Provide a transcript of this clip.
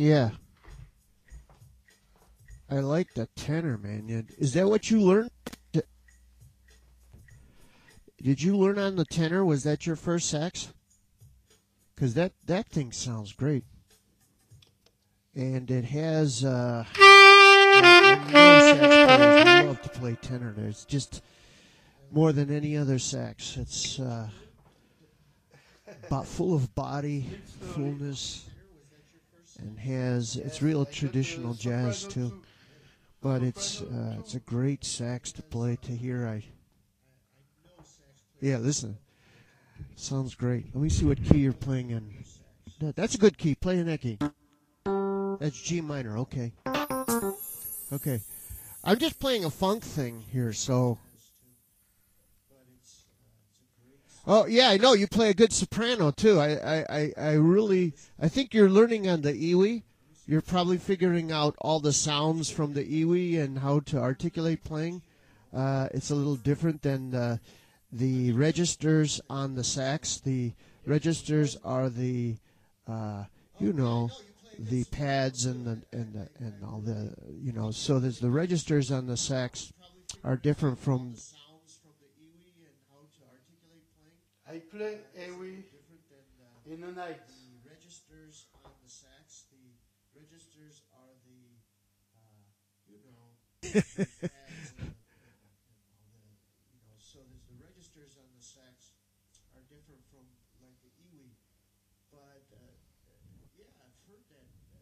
Yeah, I like the tenor, man. Is that what you learned? Did you learn on the tenor? Was that your first sax? Because that thing sounds great, and it has. I know sax players love to play tenor. It's just more than any other sax. It's full of body, fullness, and has it's real traditional jazz too. But it's a great sax to play to hear. Listen, sounds great. Let me see what key you're playing in. That's a good key. Play in that key. That's G minor. Okay. Okay. I'm just playing a funk thing here, so. Oh yeah, I know you play a good soprano too. I think you're learning on the Iwi. You're probably figuring out all the sounds from the Iwi and how to articulate playing. It's a little different than the registers on the sax. The registers are the, you know, the pads and all the So there's the registers on the sax are different from. I play every in the night. The registers on the sax, the registers are so there's the registers on the sax are different from like the Iwi, but yeah, I've heard that